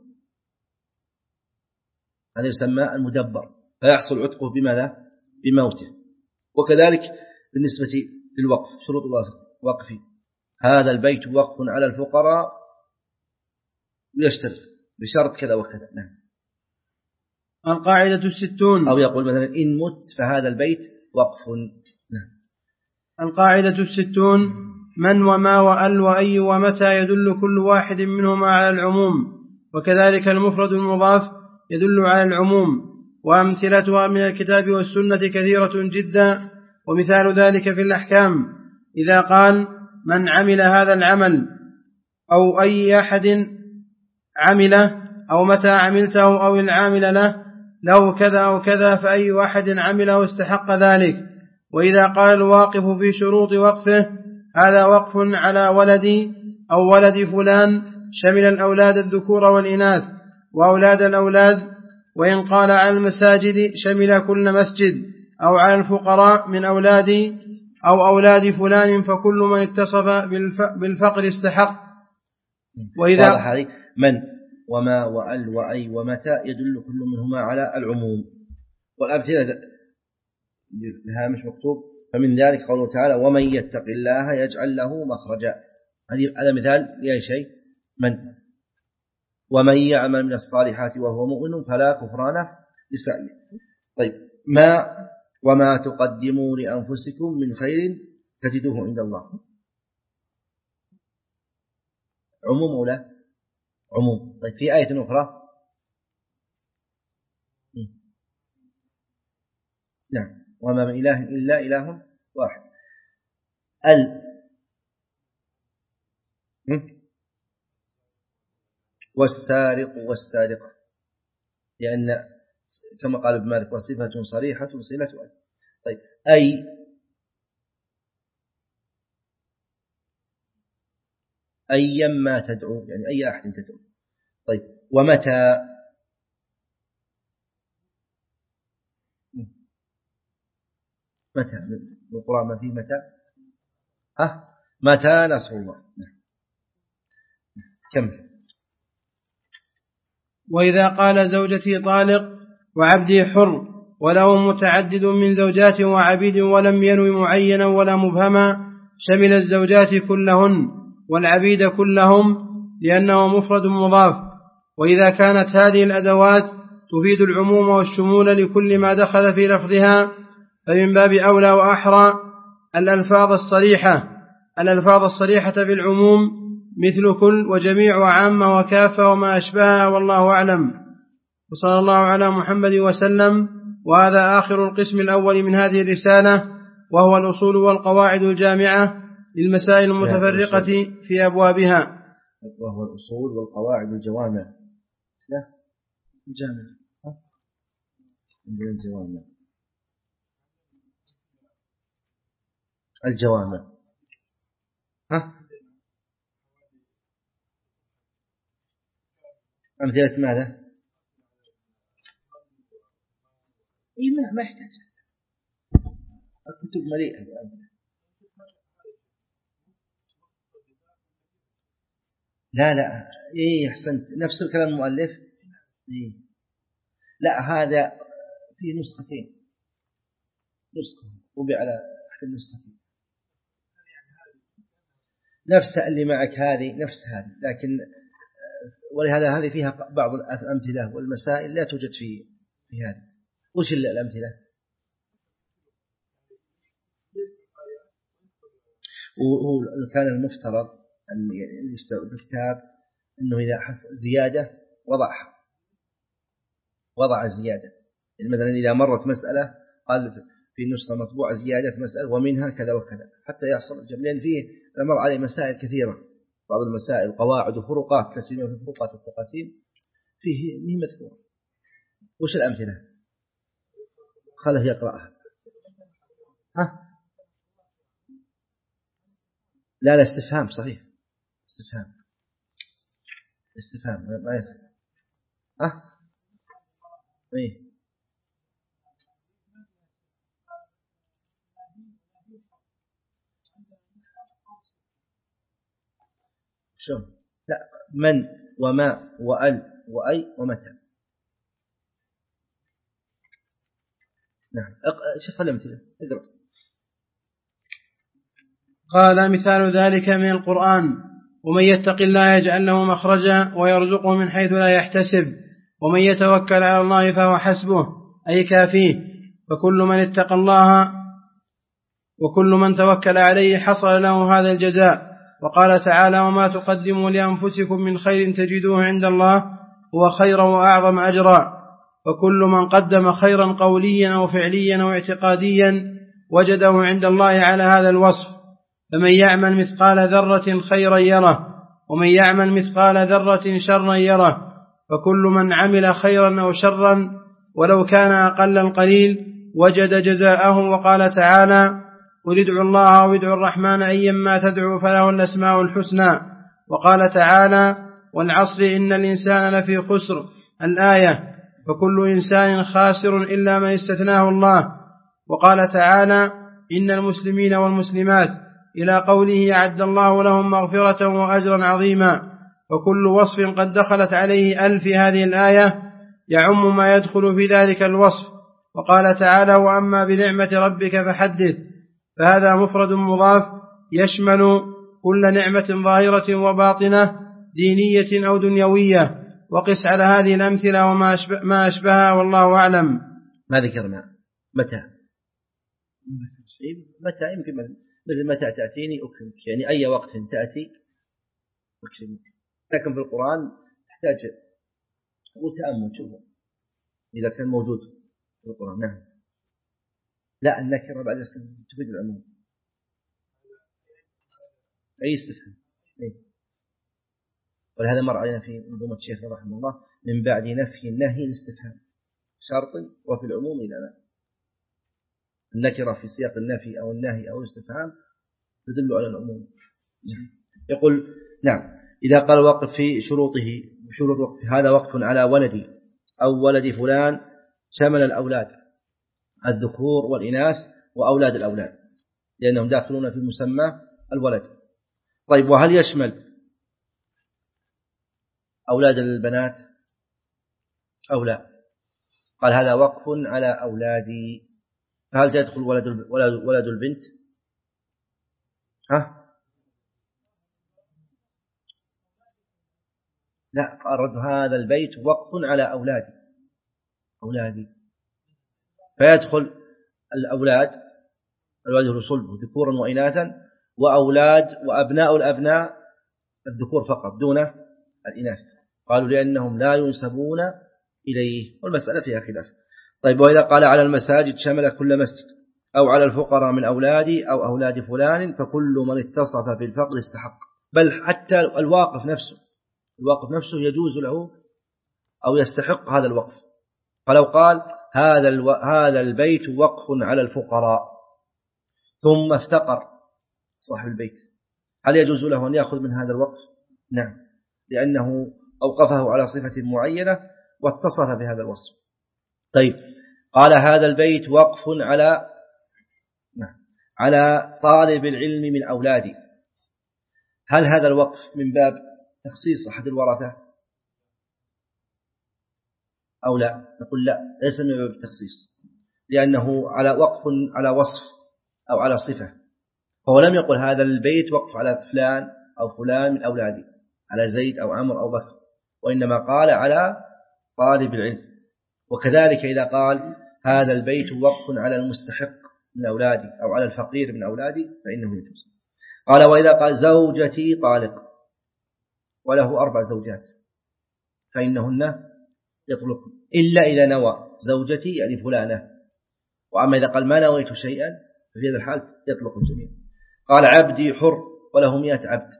هذا يسمى المدبر، فيحصل عتقه بماذا؟ بموته. وكذلك بالنسبة للوقف شروط الوقف، هذا البيت وقف على الفقراء ويشترط بشرط كذا وكذا. نعم. القاعدة الستون، أو يقول مثلا إن مت فهذا البيت وقف. نعم. القاعدة الستون: من وما وأل وأي ومتى يدل كل واحد منهما على العموم، وكذلك المفرد المضاف يدل على العموم، وأمثلتها من الكتاب والسنة كثيرة جدا. ومثال ذلك في الأحكام إذا قال من عمل هذا العمل أو أي أحد عمله أو متى عملته أو العامل له له كذا أو كذا فأي أحد عمله استحق ذلك. وإذا قال الواقف في شروط وقفه هذا وقف على ولدي أو ولد فلان شمل الأولاد الذكور والإناث وأولاد الأولاد، وإن قال على المساجد شمل كل مسجد، أو على الفقراء من أولادي أو أولاد فلان فكل من اتصف بالفقر استحق. وإذا هذه من وما وأل وأي ومتى يدل كل منهما على العموم. والأمثلة لها مش مكتوب، فمن ذلك قوله تعالى ومن يتق الله يجعل له مخرجا، هذا مثال لأي شيء من. ومن يعمل من الصالحات وهو مؤمن فلا كفران لسعيه. طيب ما وما تقدموا لأنفسكم من خير تجدوه عند الله، عموم أو لا؟ عموم. طيب في آية أخرى نعم وما من إله إلا إله واحد. ال والسارق والسارقة، لأن كما قال ابن مالك وصفة صريحة صلة أي. طيب أي أيما تدعو يعني أي أحد تدعو. طيب ومتى متى القرآن ما فيه متى ها متى نصر الله. كم. وإذا قال زوجتي طالق وعبدي حر وله متعدد من زوجات وعبيد ولم ينوي معينا ولا مبهما شمل الزوجات كلهن والعبيد كلهم لأنه مفرد مضاف. وإذا كانت هذه الأدوات تفيد العموم والشمول لكل ما دخل في لفظها فمن باب أولى وأحرى الألفاظ الصريحة الألفاظ الصريحة بالعموم مثل كل وجميع وعامة وكافة وما أشبهها، والله أعلم. وصلى الله على محمد وسلم. وهذا آخر القسم الأول من هذه الرسالة، وهو الأصول والقواعد الجامعة للمسائل المتفرقة في أبوابها. وهو الأصول والقواعد الجوامع لا الجامع الجوامع الجوامع ها أمثلة ماذا؟ إيه ما ما يحتاج الكتب مليئة. لا لا إيه أحسنت نفس الكلام المؤلف. إيه لا هذا في نسختين، نسخة وبيع على أحد النسختين نفس اللي معك هذه نفس هذه، لكن ولهذا هذه فيها بعض الأمثلة والمسائل لا توجد في في هذا. وش الأمثلة؟ وهو كان المفترض أن يستوعب الكتاب أنه إذا حصل زيادة وضعها وضع الزيادة. يعني مثلا إذا مرت مسألة قال في نسخة مطبوعة زيادة مسألة ومنها كذا وكذا حتى يحصل الجمع، لأن فيه مر عليه مسائل كثيرة، بعض المسائل قواعد وفروقات كثيرة من الفروقات والتقاسيم فيه مين مذكور. وش الأمثلة؟ خله يقرأها. ها؟ لا لا استفهام صحيح، استفهام استفهام ما يصير. ها؟ ايه شو؟ لا، من وما وأل وأي ومتى. نعم شوف الأمثلة اقرأ. قال مثال ذلك من القرآن: ومن يتق الله يجعل له مخرجا ويرزقه من حيث لا يحتسب ومن يتوكل على الله فهو حسبه أي كافيه. فكل من اتقى الله وكل من توكل عليه حصل له هذا الجزاء. وقال تعالى: وما تقدموا لأنفسكم من خير تجدوه عند الله هو خيرا وأعظم أجرا. فكل من قدم خيرا قوليا أو فعليا أو اعتقاديا وجده عند الله على هذا الوصف. فمن يعمل مثقال ذرة خيرا يره ومن يعمل مثقال ذرة شرا يره. فكل من عمل خيرا أو شرا ولو كان أقل القليل وجد جزاءه. وقال تعالى: قل ادعوا الله أو ادعوا الرحمن أيما تدعوا فله الأسماء الحسنى. وقال تعالى: والعصر إن الإنسان لفي خسر الآية. فكل إنسان خاسر إلا من استثناه الله. وقال تعالى: إن المسلمين والمسلمات إلى قوله: أعد الله لهم مغفرة وأجرا عظيما. وكل وصف قد دخلت عليه ألف في هذه الآية يعم ما يدخل في ذلك الوصف. وقال تعالى: وأما بنعمة ربك فحدث. فهذا مفرد مضاف يشمل كل نعمة ظاهرة وباطنة دينية أو دنيوية. وقس على هذه الأمثلة وما أشبه ما أشبهها والله أعلم. ما ذكرنا متى متى يمكن مثل متى تأتيني أكرمك، يعني أي وقت تأتي أكرمك. لكن في القرآن تحتاج وتأمل شوفه إذا كان موجود في القرآن. نعم لا النكرة بعد تفيد العموم. أي استفهام أي. ولهذا مر علينا في منظومة الشيخ رحمه الله: من بعد نفي النهي الاستفهام شرط وفي العموم إلى ما. النكرة في سياق النفي أو النهي أو الاستفهام تدل على العموم. يقول نعم إذا قال وقف في شروطه شروط وقف هذا وقف على ولدي أو ولد فلان شمل الأولاد الذكور والإناث وأولاد الأولاد لأنهم داخلون في مسمى الولد. طيب وهل يشمل أولاد البنات أو لا؟ قال هذا وقف على أولادي. فهل تدخل ولد ولد البنت؟ ها؟ لا أرد هذا البيت وقف على أولادي أولادي فيدخل الأولاد الولد الصلب ذكورا وإناثا وأولاد وأبناء الأبناء الذكور فقط دون الإناث. قالوا لأنهم لا ينسبون إليه والمسألة فيها خلاف. طيب وإذا قال على المساجد شمل كل مسجد أو على الفقراء من أولادي أو أولاد فلان فكل من اتصف بالفقر استحق. بل حتى الواقف نفسه الواقف نفسه يجوز له أو يستحق هذا الوقف. فلو قال هذا الو... هذا البيت وقف على الفقراء ثم افتقر صاحب البيت هل يجوز له أن يأخذ من هذا الوقف؟ نعم لأنه أوقفه على صفة معينة واتصف بهذا الوصف. طيب قال هذا البيت وقف على نعم على طالب العلم من أولادي هل هذا الوقف من باب تخصيص أحد الورثة أو لا؟ نقول لا ليس من باب التخصيص لأنه على وقف على وصف أو على صفة. فهو لم يقل هذا البيت وقف على فلان أو فلان من أولادي على زيد أو عمر أو بكر وإنما قال على طالب العلم. وكذلك إذا قال هذا البيت وقف على المستحق من أولادي أو على الفقير من أولادي فإنه يجوز. قال وإذا قال زوجتي طالق وله أربع زوجات فإنهن يطلق إلا إذا نوى زوجتي يعني فلانة. وأما إذا قال ما نويت شيئا ففي هذا الحال يطلق الجميع. قال عبدي حر وله مئة عبد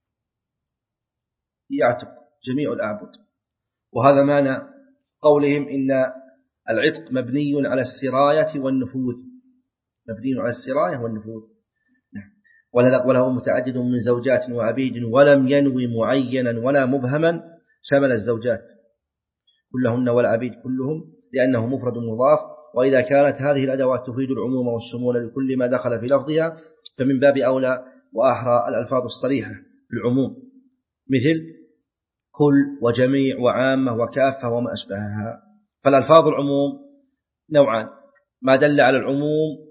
يعتق جميع الأعبد. وهذا معنى قولهم إن العتق مبني على السراية والنفوذ، مبني على السراية والنفوذ. وله متعدد من زوجات وعبيد ولم ينوي معينا ولا مبهما شمل الزوجات كلهن والعبيد كلهم لأنه مفرد مضاف. وإذا كانت هذه الأدوات تفيد العموم والشمول لكل ما دخل في لفظها فمن باب أولى وأحرى الألفاظ الصريحة بالعموم مثل كل وجميع وعامة وكافة وما أشبهها. فالألفاظ العموم نوعان: ما دل على العموم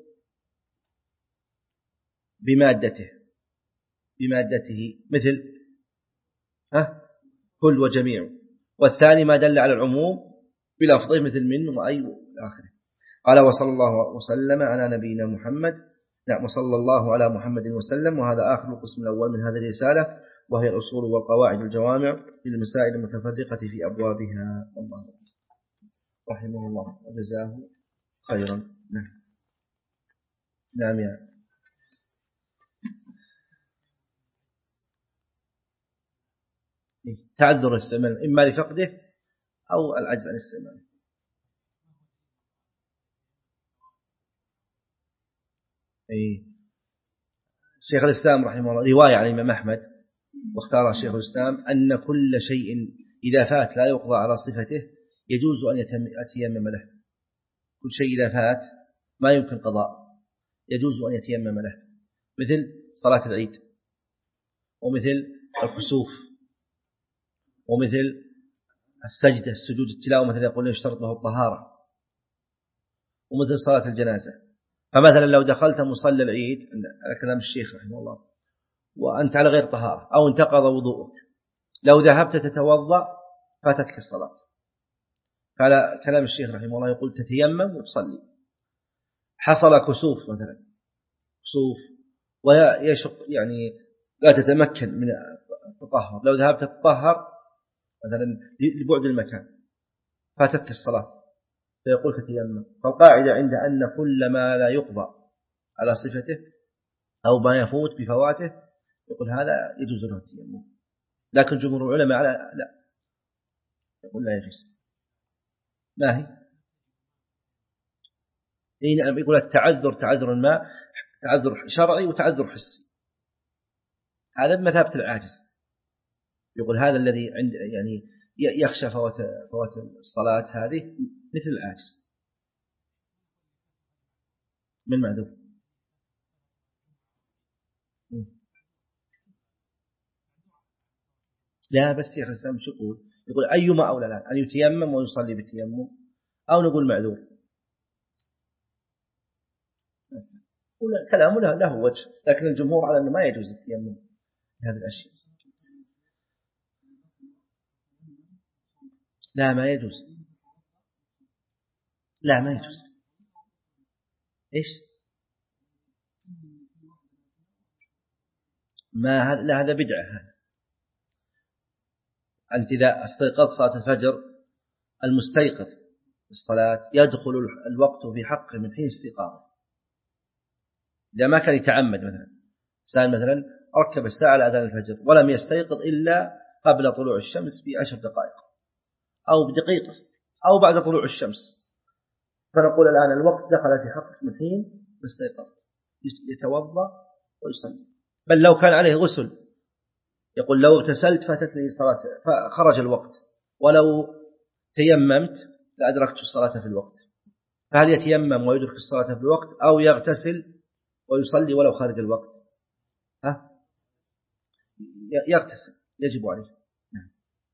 بمادته بمادته مثل ها كل وجميع، والثاني ما دل على العموم بلفظه مثل من وأي آخره. قال وصلى الله وسلم على نبينا محمد. نعم وصلى الله على محمد وسلم. وهذا آخر القسم الأول من هذه الرسالة وهي الأصول والقواعد الجوامع للمسائل المتفرقة في أبوابها. الله رحمه الله وجزاه خيرا. نعم نعم يعني تعذر الاستعمال إما لفقده أو العجز عن الاستعمال. إيه. شيخ الإسلام رحمه الله رواية عن الإمام أحمد واختار شيخ الإسلام أن كل شيء إذا فات لا يقضى على صفته يجوز أن يتيمم له. كل شيء إذا فات ما يمكن قضاء يجوز أن يتيمم له، مثل صلاة العيد ومثل الكسوف ومثل السجدة السجود التلاوة مثل يقول يشترط له الطهارة، ومثل صلاة الجنازة. فمثلا لو دخلت مصلى العيد على كلام الشيخ رحمه الله وأنت على غير طهارة أو انتقض وضوءك، لو ذهبت تتوضأ فاتتك الصلاة. فعلى كلام الشيخ رحمه الله يقول تتيمم وتصلي. حصل كسوف مثلا كسوف ويشق يعني لا تتمكن من التطهر، لو ذهبت تتطهر مثلا لبعد المكان فاتتك الصلاة فيقول تتيمم. فالقاعدة عند أن كل ما لا يقضى على صفته أو ما يفوت بفواته يقول هذا يجوز له التيمم. لكن جمهور العلماء لا يقول لا يجوز. ما هي؟ إيه يقول التعذر تعذر الماء تعذر شرعي وتعذر حسي. هذا بمثابة العاجز. يقول هذا الذي عند يعني يخشى فوات فوات الصلاة هذه مثل العاجز من معذور. لا بس يا خسام شو يقول يقول أيما أولى الآن أن يتيمم ويصلي بالتيمم أو نقول معذور. كلامه له, له وجه، لكن الجمهور على أنه ما يجوز التيمم هذه الأشياء. لا ما يجوز. لا ما يجوز. إيش ما هذا؟ لا هذا بدعة. هذا أنت إذا استيقظت صلاة الفجر المستيقظ الصلاة يدخل الوقت في حقه من حين استيقاظه. إذا ما كان يتعمد مثلا سأل مثلا ركب الساعة على أذان الفجر ولم يستيقظ إلا قبل طلوع الشمس بعشر دقائق أو بدقيقة أو بعد طلوع الشمس، فنقول الآن الوقت دخل في حقك من حين استيقظ يتوضأ ويصلي. بل لو كان عليه غسل يقول لو اغتسلت فاتتني صلاة فخرج الوقت، ولو تيممت لأدركت الصلاة في الوقت. فهل يتيمم ويدرك الصلاة في الوقت أو يغتسل ويصلي ولو خارج الوقت؟ ها يغتسل يجب عليه. نعم.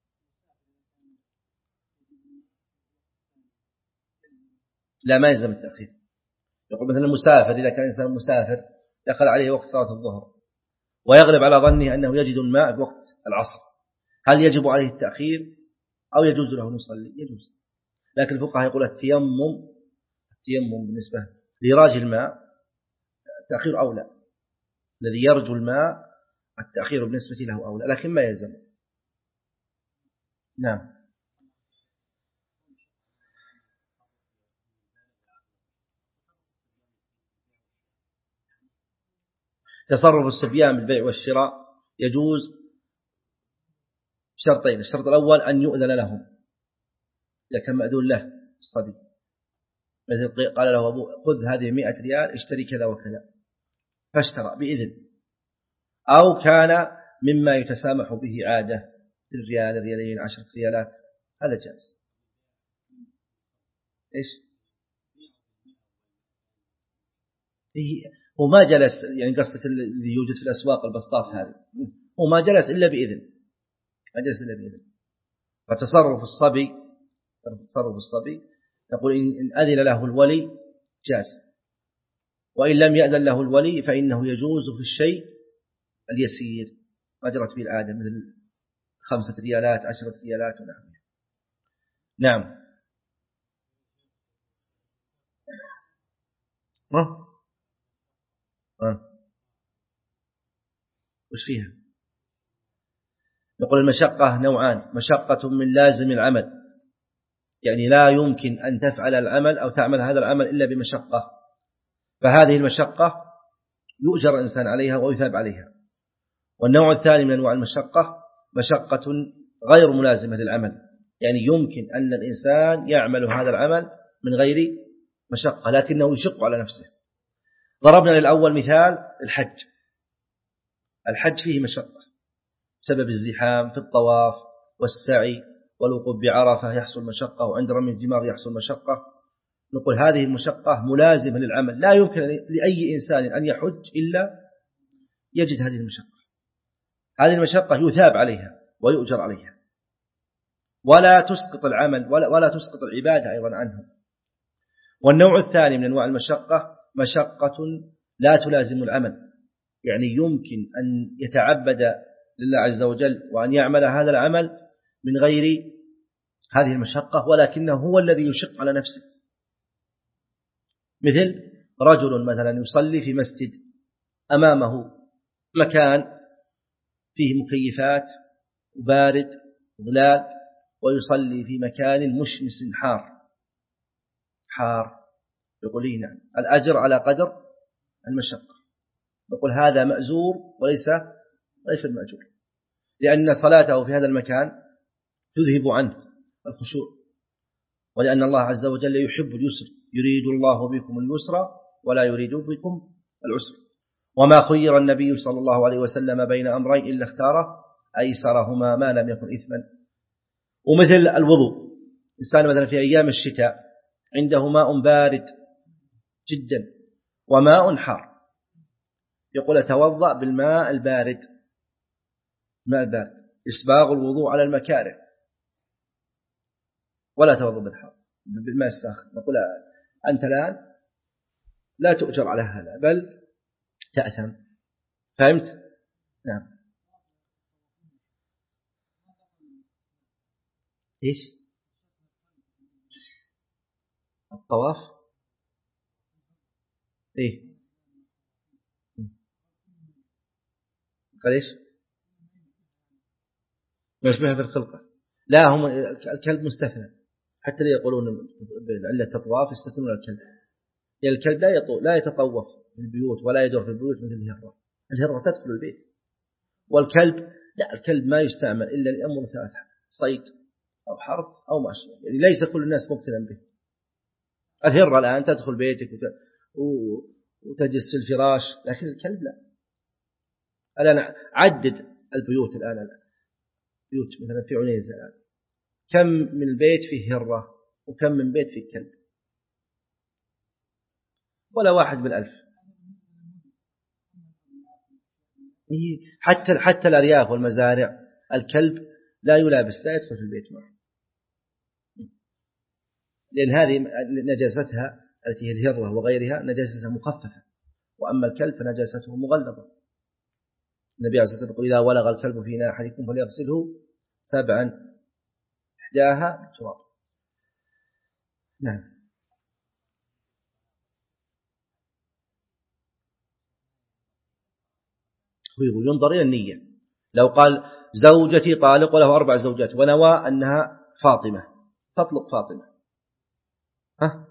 لا ما يلزم التأخير. يقول مثلا المسافر إذا كان إنسان مسافر دخل عليه وقت صلاة الظهر ويغلب على ظنه أنه يجد الماء بوقت العصر، هل يجب عليه التأخير أو يجوز له أن يصلي يجوز. لكن الفقهاء يقول التيمم التيمم بالنسبة لإيراج الماء التأخير أولى، الذي يرجو الماء التأخير بالنسبة له أولى، لكن ما يلزم. نعم. تصرف الصبيان بالبيع والشراء يجوز بشرطين: الشرط الأول أن يؤذن لهم إذا كان مأذون له الصبي، مثل قال له أبوه خذ هذه مئة ريال اشتري كذا وكذا فاشترى بإذن، أو كان مما يتسامح به عادة الريال ريالين عشرة ريالات هذا جائز. إيش هو ما جلس يعني قصدك اللي يوجد في الأسواق البسطات هذه، هو ما جلس إلا بإذن، ما جلس إلا بإذن. فتصرف الصبي تصرف الصبي نقول إن أذن له الولي جاز، وإن لم يأذن له الولي فإنه يجوز في الشيء اليسير ما جرت به العادة مثل خمسة ريالات عشرة ريالات ونحوها. نعم. ها ها وش فيها؟ نقول المشقة نوعان: مشقة من لازم العمل، يعني لا يمكن أن تفعل العمل أو تعمل هذا العمل إلا بمشقة، فهذه المشقة يؤجر الإنسان عليها ويثاب عليها. والنوع الثاني من أنواع المشقة مشقة غير ملازمة للعمل، يعني يمكن أن الإنسان يعمل هذا العمل من غير مشقة لكنه يشق على نفسه. ضربنا للأول مثال الحج. الحج فيه مشقة بسبب الزحام في الطواف والسعي والوقوف بعرفة يحصل مشقة، وعند رمي الجمار يحصل مشقة. نقول هذه المشقة ملازمة للعمل، لا يمكن لأي إنسان أن يحج إلا يجد هذه المشقة. هذه المشقة يثاب عليها ويؤجر عليها، ولا تسقط العمل ولا, ولا تسقط العبادة أيضا عنه. والنوع الثاني من أنواع المشقة مشقة لا تلازم العمل، يعني يمكن أن يتعبد لله عز وجل وأن يعمل هذا العمل من غير هذه المشقة، ولكنه هو الذي يشق على نفسه. مثل رجل مثلا يصلي في مسجد أمامه مكان فيه مكيفات وبارد وظلال، ويصلي في مكان مشمس حار حار يقول لي نعم الأجر على قدر المشقة. يقول هذا مأزور وليس ليس المأجور، لأن صلاته في هذا المكان تذهب عنه الخشوع، ولأن الله عز وجل يحب اليسر، يريد الله بكم اليسر ولا يريد بكم العسر. وما خير النبي صلى الله عليه وسلم بين أمرين إلا اختاره أيسرهما ما لم يكن إثما. ومثل الوضوء، إنسان مثلا في أيام الشتاء عنده ماء بارد جدا وماء حار، يقول أتوضأ بالماء البارد، ماء البارد إسباغ الوضوء على المكاره، ولا توضأ بالحار بالماء الساخن. نقول أنت الآن لا تؤجر على هذا بل تأثم. فهمت؟ نعم. إيش الطواف؟ إيه قال إيش يشبه بالخلقة؟ لا هم الكلب مستثنى، حتى لا يقولون بعلة الطواف يستثنون الكلب، يعني الكلب لا يطوف لا يتطوف في البيوت ولا يدور في البيوت مثل الهرة. الهرة تدخل البيت، والكلب لا، الكلب ما يستعمل إلا لأمر ثلاثة: صيد أو حرب أو ماشية، يعني ليس كل الناس مقتنع به. الهرة الآن تدخل بيتك وتجلس في الفراش، لكن الكلب لا. الآن عدد البيوت الآن, الآن. بيوت مثلا في عنيزة الآن كم من البيت فيه هرة وكم من بيت فيه كلب؟ ولا واحد بالألف. حتى حتى الأرياف والمزارع الكلب لا يلابس لا يدخل في البيت معه، لأن هذه نجاستها التي هي الهرة وغيرها نجاستها مخففة، وأما الكلب فنجاسته مغلظة. النبي عليه الصلاة والسلام يقول إذا ولغ الكلب في إناء أحدكم فليغسله سبعا إحداها بالتراب. نعم. ينظر إلى النية. لو قال زوجتي طالق وله أربع زوجات ونوى أنها فاطمة تطلق فاطمة، ها؟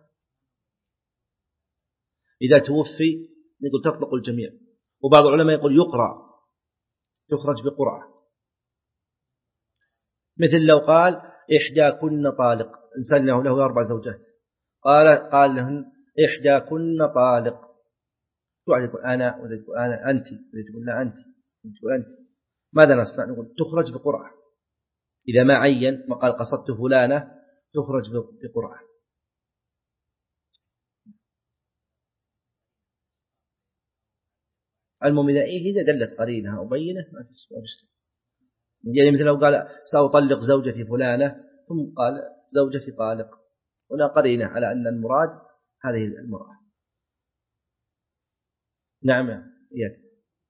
إذا توفي يقول تطلق الجميع. وبعض العلماء يقول يقرأ تخرج بقرعة. مثل لو قال إحداكن طالق، إنسان له له أربع زوجات قال قال لهن إحداكن طالق، واحد يقول أنا ولا يقول أنا أنت ولا يقول لا أنت تقول أنت، ماذا نصنع؟ نقول تخرج بقرعة. إذا ما عين ما قال قصدت فلانة تخرج بقرعة. المهم إذا إيه إذا دلت قرينها أو بينة ما في سؤال. يعني مثل لو قال سأطلق زوجتي فلانة ثم قال زوجتي طالق ولا قرينة على أن المراد هذه المرأة. نعم إياك.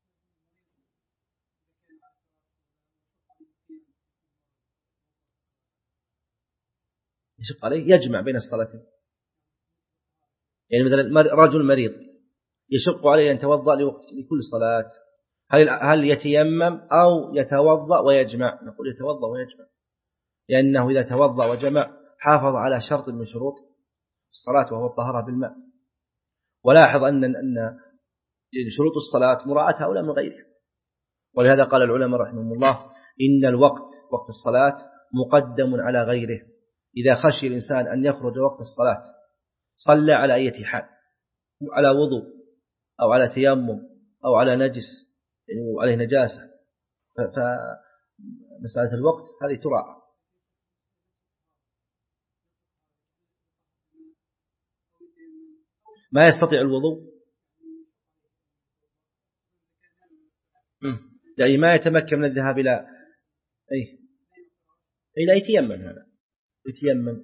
يشق عليه يجمع بين الصلاتين. يعني مثلا رجل مريض يشق عليه أن يتوضأ لوقت لكل صلاة، هل هل يتيمم أو يتوضأ ويجمع؟ نقول يتوضأ ويجمع، لأنه إذا توضأ وجمع حافظ على شرط من شروط الصلاة وهو الطهارة بالماء. ولاحظ أن أن شروط الصلاة مراعاتها أولى من غيرها. ولهذا قال العلماء رحمهم الله إن الوقت وقت الصلاة مقدم على غيره. إذا خشي الإنسان أن يخرج وقت الصلاة صلى على أي حال، على وضوء أو على تيمم أو على نجس يعني عليه نجاسة، فمسألة الوقت هذه تراعى. ما يستطيع الوضوء يعني ما يتمكن من الذهاب إلى أي إلى يتيمم، هذا يتيمم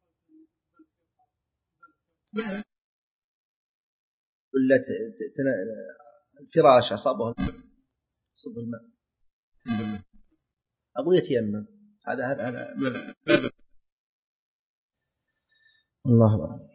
ولا الفراش أصابه صب الماء أقول يتيمم. هذا هذا الله أعلم.